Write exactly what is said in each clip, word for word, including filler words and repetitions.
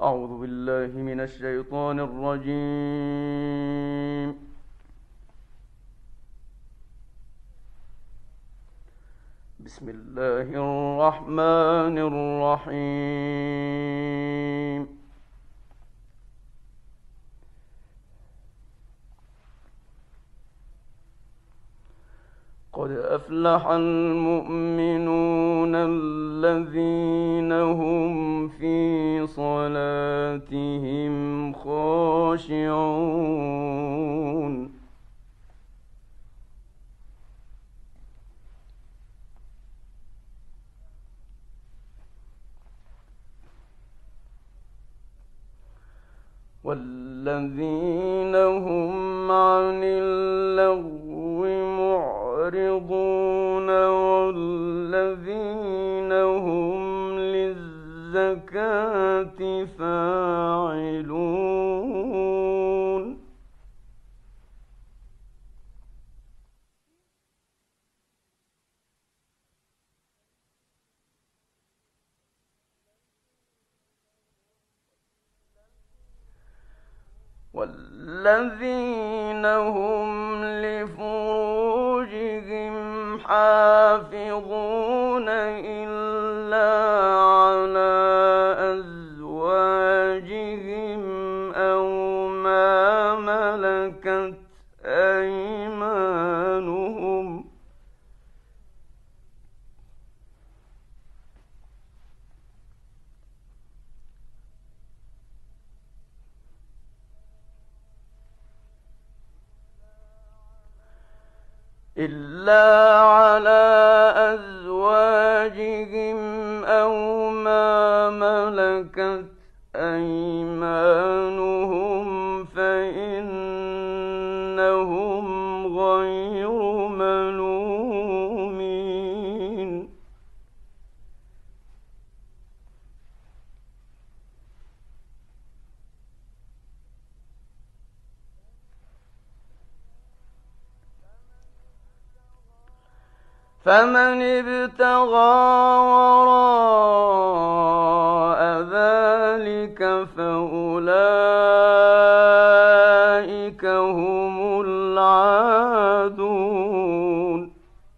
أعوذ بالله من الشيطان الرجيم. بسم الله الرحمن الرحيم. قد أفلح المؤمنون الذين هم في صلاتهم خاشعون والذين هم عن اللغو معرضون والذين هم للزكاة فاعلون والذين هم لفروجهم حافظون إلا على أزواجهم أو ما ملكت أيمانهم إلا على أزواجهم أو ما ملكت أيمانهم فإنهم غير ملومين فمن ابتغى وراء ذلك فأولئك هم العادون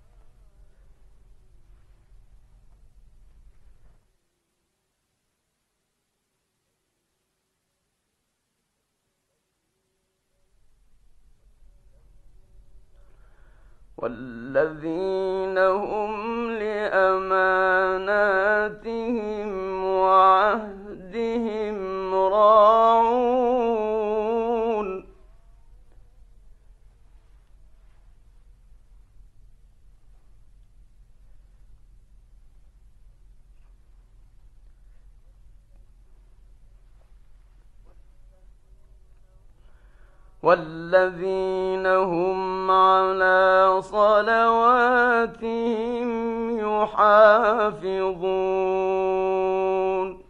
والذين هم لأماناتهم وعهدهم راعون والذين هم على صلواتهم يحافظون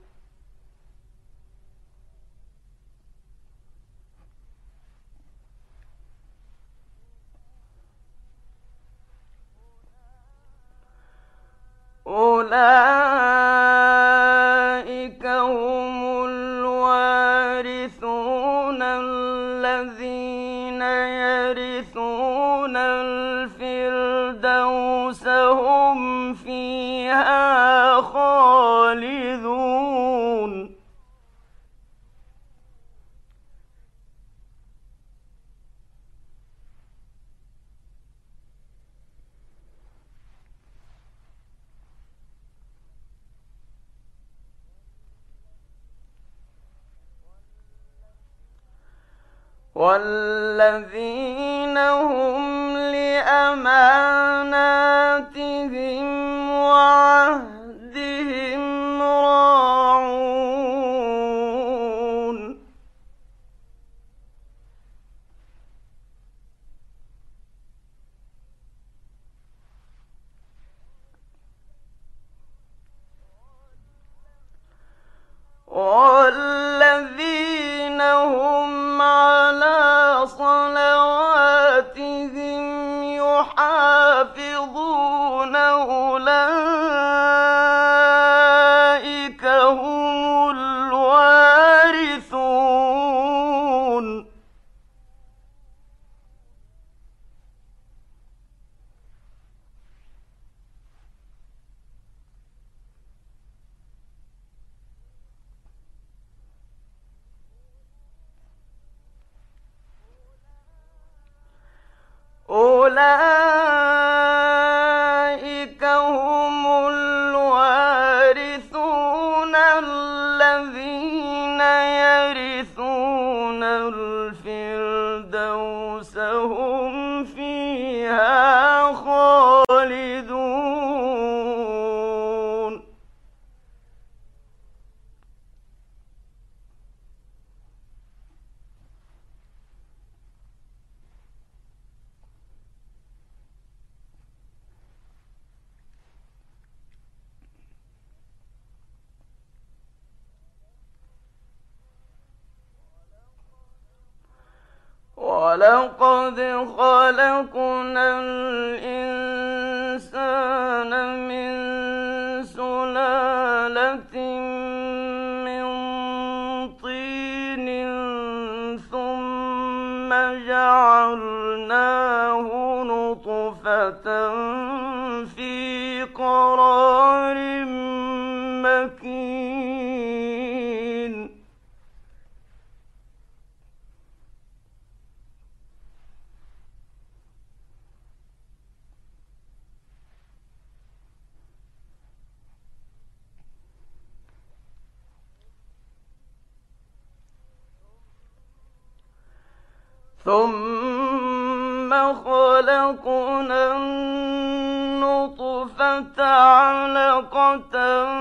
أولئك هم الوارثون الذين يرثون الفردوس هم فيها خالدون والذين هم لأماناتهم وعهدهم راعون والذين هم على صلواتهم يحافظون أولئك هم الوارثون أولئك هم الوارثون الذين يرثون الفردوس هم فيها خالدون. ولقد خلقنا الإنسان من سلالة من طين ثم جعلناه نطفة في قرار مكين. ثم خلقنا النطفة علقة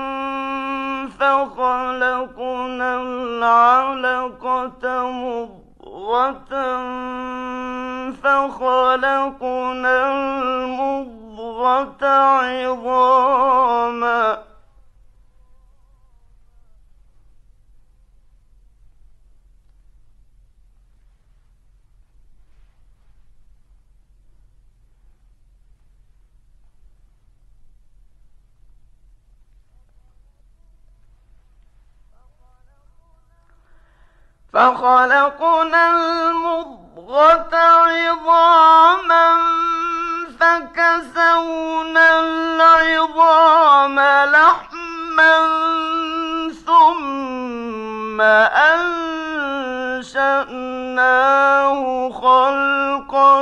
فخلقنا العلقة مضغة فخلقنا المضغة عظاما فخلقنا المضغة عظاما فكسونا العظام لحما ثم أنشأناه خلقا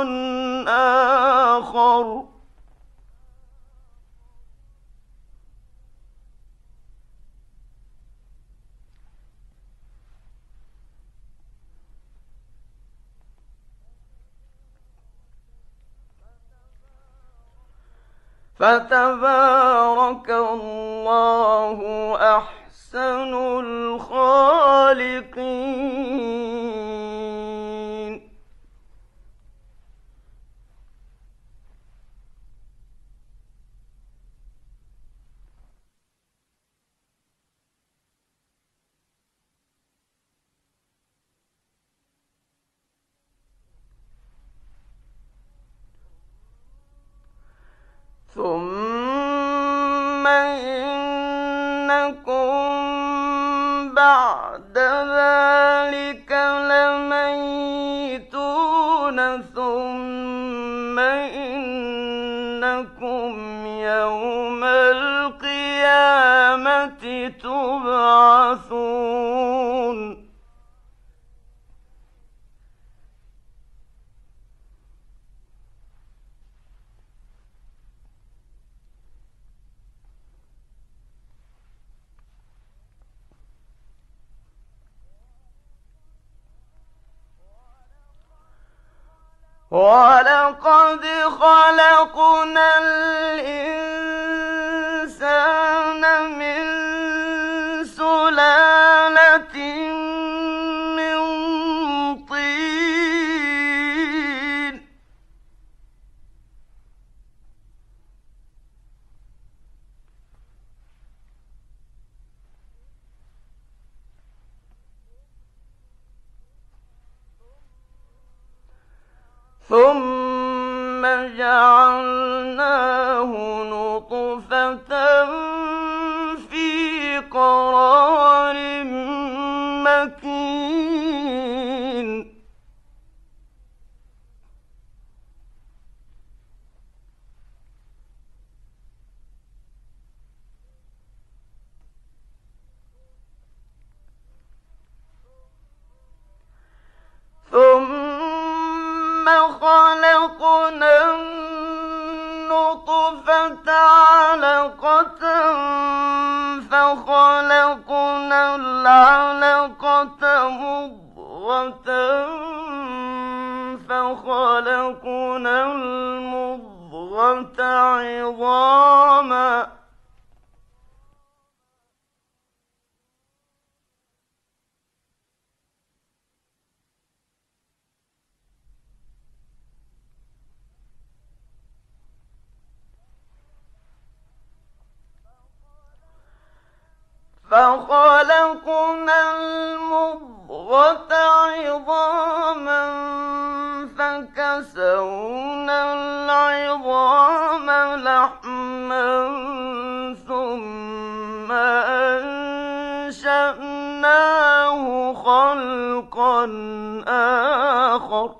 آخر. فتبارك الله أحسن الخالقين. ثم إنكم بعد ذلك لميتون ثم إنكم يوم القيامة تبعثون. ولقد خلقنا الإنسان من سلالة من طين ثم جعلناه نطفة في قرار مكين. ثم خلقنا فخلقنا العلقة مضغة فخلقنا المضغة عظاما فخلقنا المضغة عظاما فكسونا العظام لحما ثم أنشأناه خلقا آخر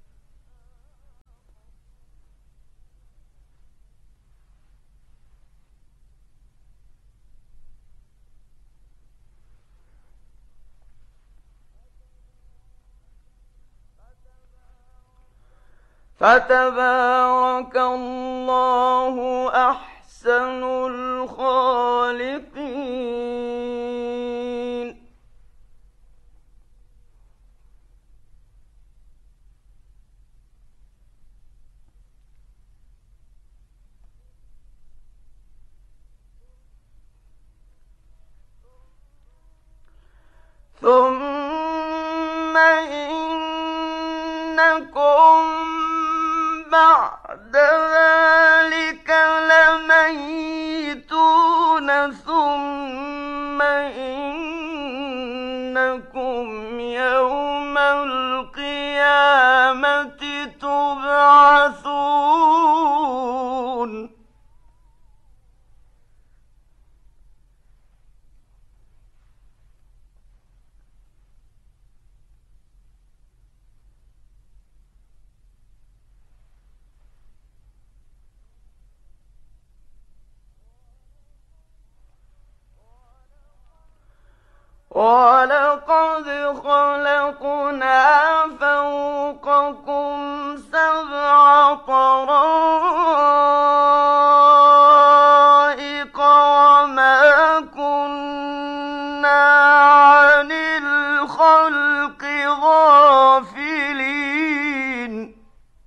فتبارك الله أحسن الخالقين. ثم إنكم بعد ذلك لميتون ثم إنكم يوم القيامة تبعثون. وَلَقَدْ خَلَقْنَا فَوْقَكُمْ سَبْعَ طَرَائِقَ وَمَا كُنَّا عَنِ الْخَلْقِ غَافِلِينَ.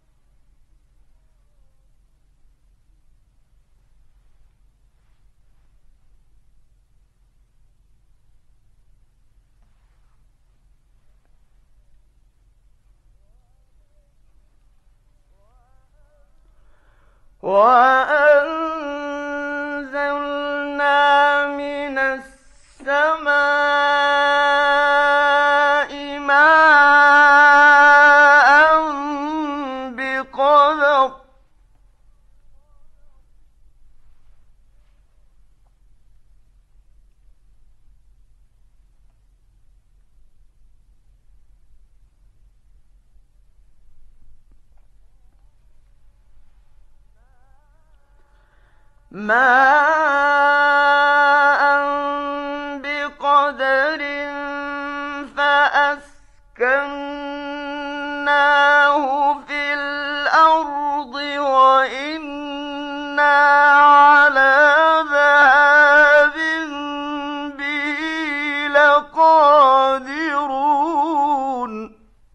وَأَنزَلْنَا مِنَ السَّمَاءِ مَاءً بِقَدَرٍ مَاءً بِقَدَرٍ فَأَسْكَنَّاهُ فِي الْأَرْضِ وَإِنَّا عَلَىٰ ذَهَابٍ بِهِ لَقَادِرُونَ.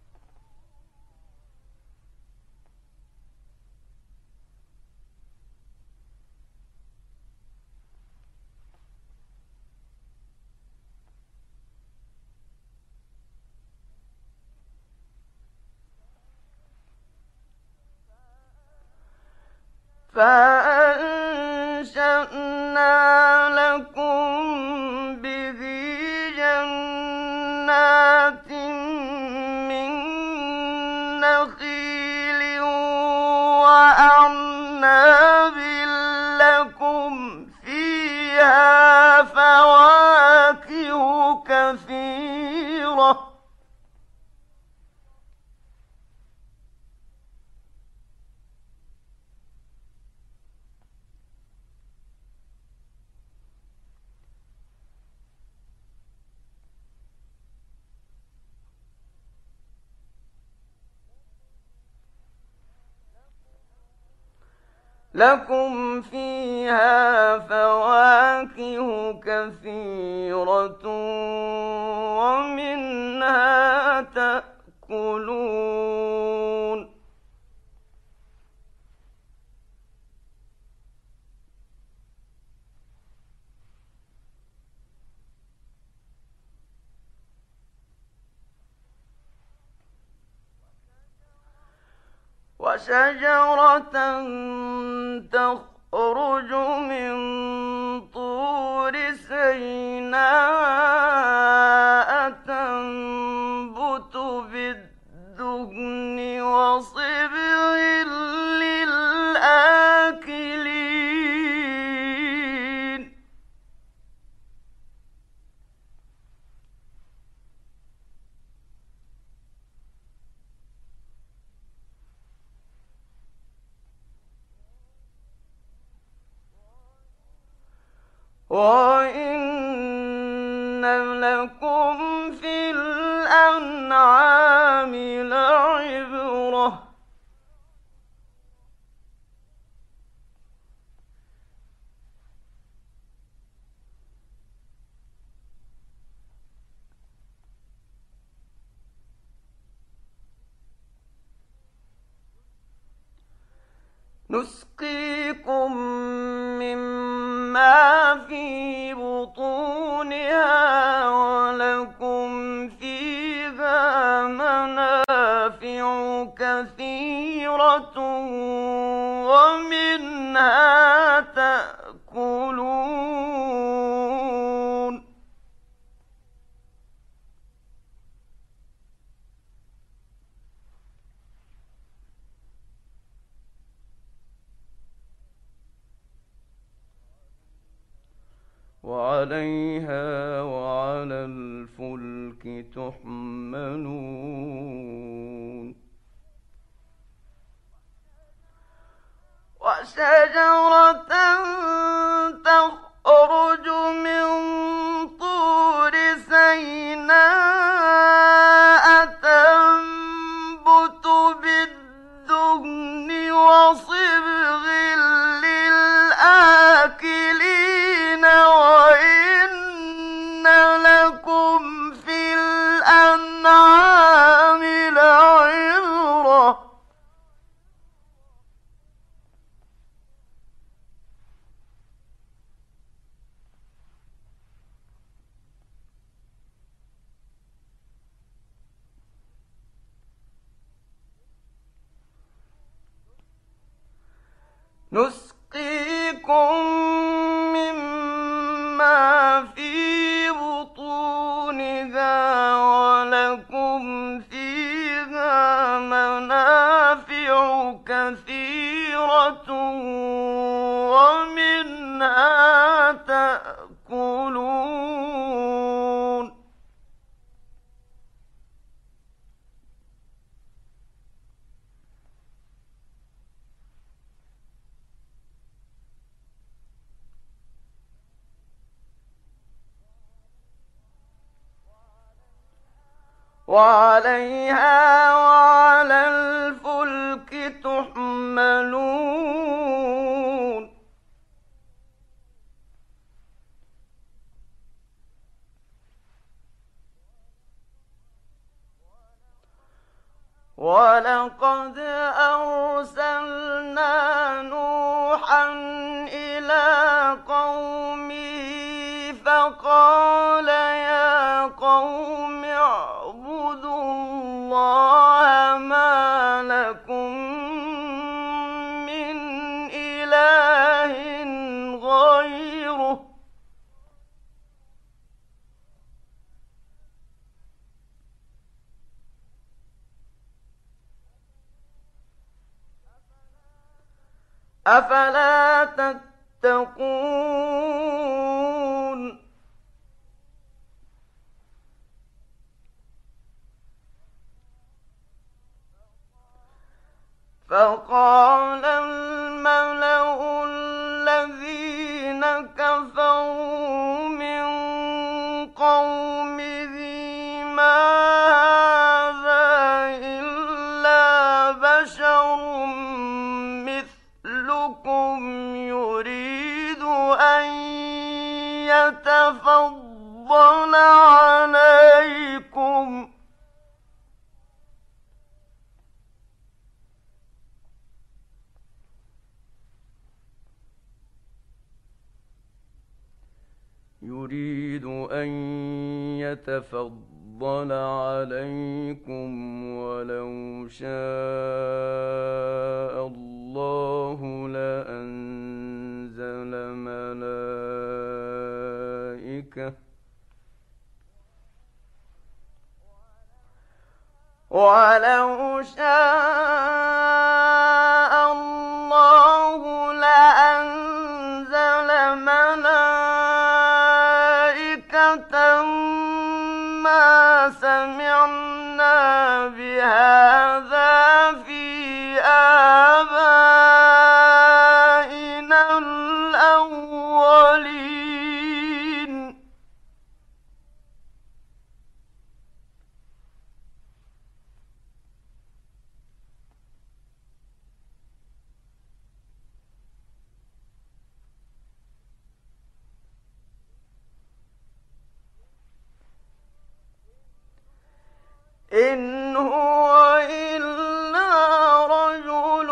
فَأَنشَأْنَا لَكُم بِهِ جَنَّاتٍ مِّن نَّخِيلٍ وَأَعْنَابٍ لَّكُمْ فِيهَا فَوَاكِهُ كَثِيرَةٌ. لكم فيها فواكه كثيرة ومنها تأكلون وشجرة تخرج من طور سيناء تنبت بالدهن وصبغ للآكلين وَإِنَّ لَكُمْ فِي الْأَنْعَامِ لَعِبْرَةً ۖ نسقيكم مما في بطونها ولكم فيها منافع كثيرة ومنها تأكلون وعليها وعلى الفلك تحملون وشجرة تخرج من طور سيناء تنبت بالدهن وصبغ للآكلين وإن لكم في الأنعام لعبرة نسقيكم مما في بطونها ولكم فيها منافع كثيرة ومنها تأكلون وعليها وعلى الفلك تحملون ولقد أرسلنا نوحا إلى قومه فقال يا قوم اعبدوا الله ما لكم من إله غيره أفلا تتقون فقال الملأ الذين كفروا من قومه ما هذا إلا بشر مثلكم يتفضل عليكم يريد أن يتفضل عليكم ولو شاء الله لأنزل ملائكة ولو شاء الله لأنزل ملائكة ما سمعنا بهذا في آبائنا الأولين إن هو إلا رجل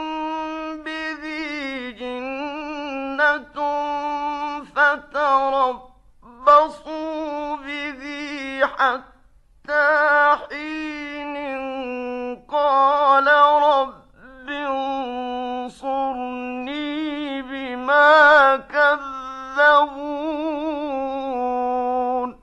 به جنة فتربصوا به حتى حين قال رب انصرني بما كذبون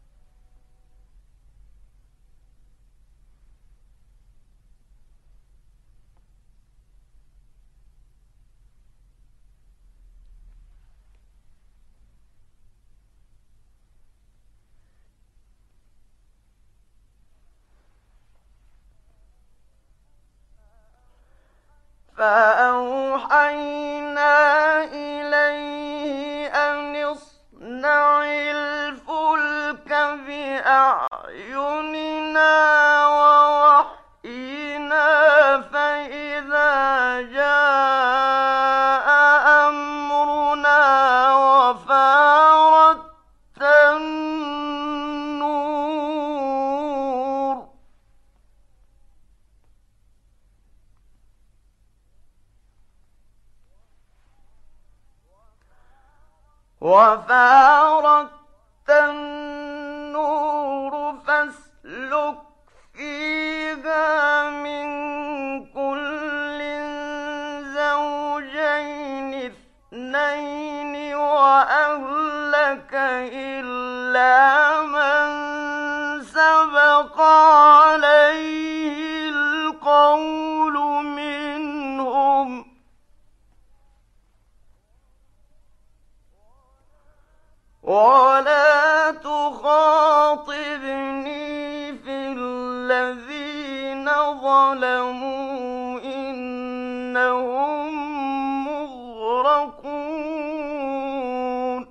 فأوحينا إليه أن اصنع الفلك بأعيننا ووحينا فإذا جاء أمرنا وفارت النور وفارت النور فاسلك فيها من كل زوجين اثنين وأهلك إلا من سبق عليه القول منهم ولا تخاطبني في الذين ظلموا إنهم مغرقون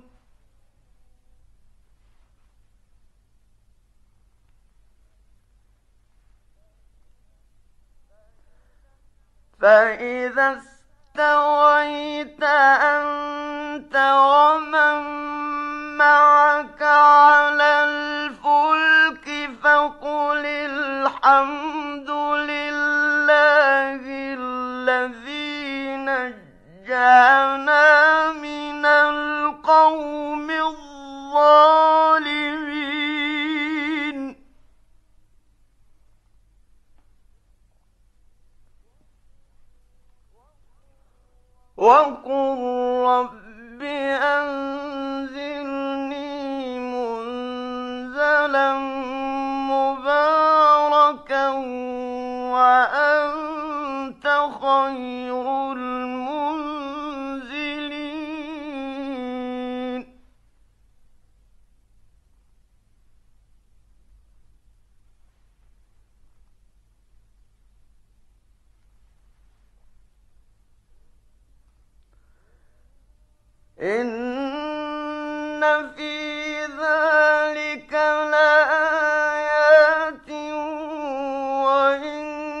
فإذا استويت أنت ومن معك على الفلك فقل الحمد لله الذي نجانا من القوم الظالمين وقل رب أنزلني منزلا مباركا وأنت خير المنزلين إن في ذلك لآيات وإن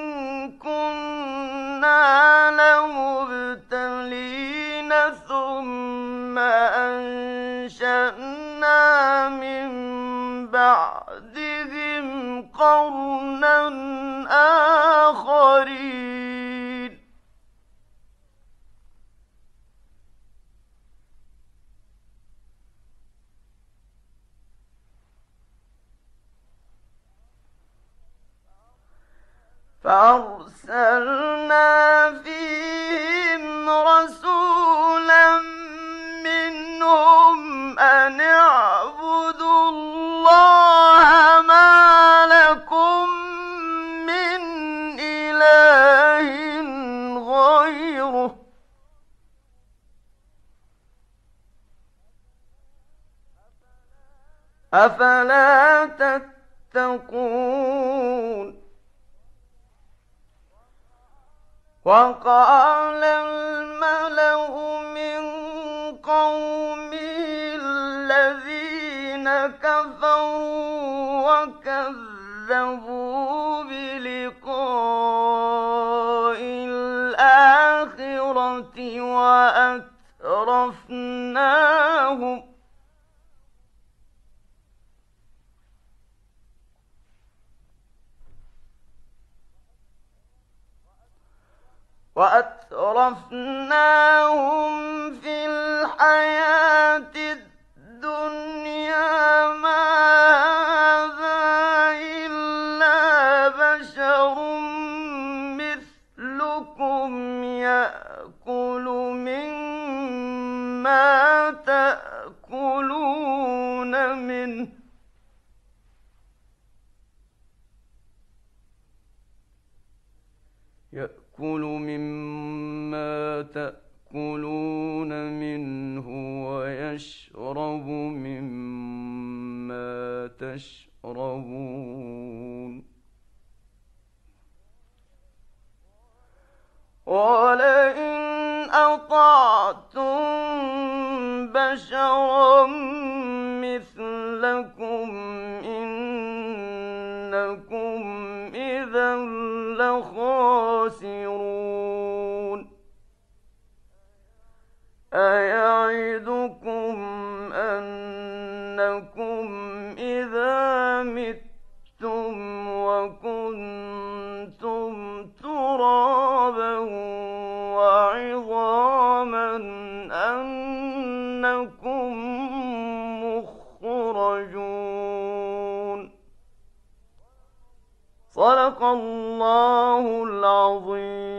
كنا لمبتلين ثم أنشأنا أنشأنا من بعدهم قرنا آخرين فأرسلنا فيهم رسولا منهم أن اعبدوا الله ما لكم من إله غيره أفلا تتقون وقال الملأ من قومه الذين كفروا وكذبوا بلقاء الآخرة وأترفناهم وأترفناهم في الحياة الدنيا ما هذا إلا بشر مثلكم يأكل مما تأكلون منه يأكل مما تأكلون منه ويشرب مما تشربون ولئن أطعتم بشرا مثلكم إنكم إذا لخاسرون أيعدكم أنكم إذا متم وكنتم ترابا وعظاما أنكم مخرجون صدق الله العظيم.